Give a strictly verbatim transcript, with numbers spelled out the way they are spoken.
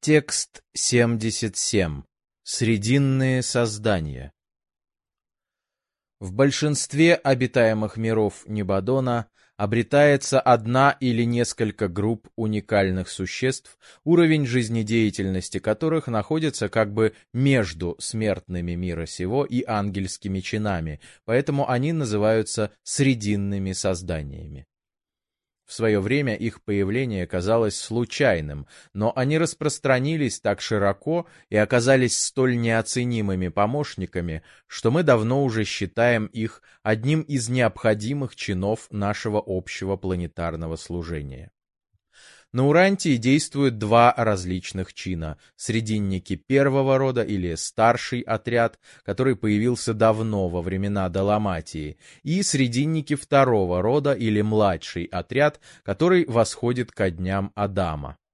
Текст семьдесят семь. Срединные создания. В большинстве обитаемых миров Небадона обретается одна или несколько групп уникальных существ, уровень жизнедеятельности которых находится как бы между смертными мира сего и ангельскими чинами, поэтому они называются срединными созданиями. В свое время их появление казалось случайным, но они распространились так широко и оказались столь неоценимыми помощниками, что мы давно уже считаем их одним из необходимых чинов нашего общего планетарного служения. На Урантии действуют два различных чина: срединники первого рода или старший отряд, который появился давно, во времена Даламатии, и срединники второго рода или младший отряд, который восходит ко дням Адама.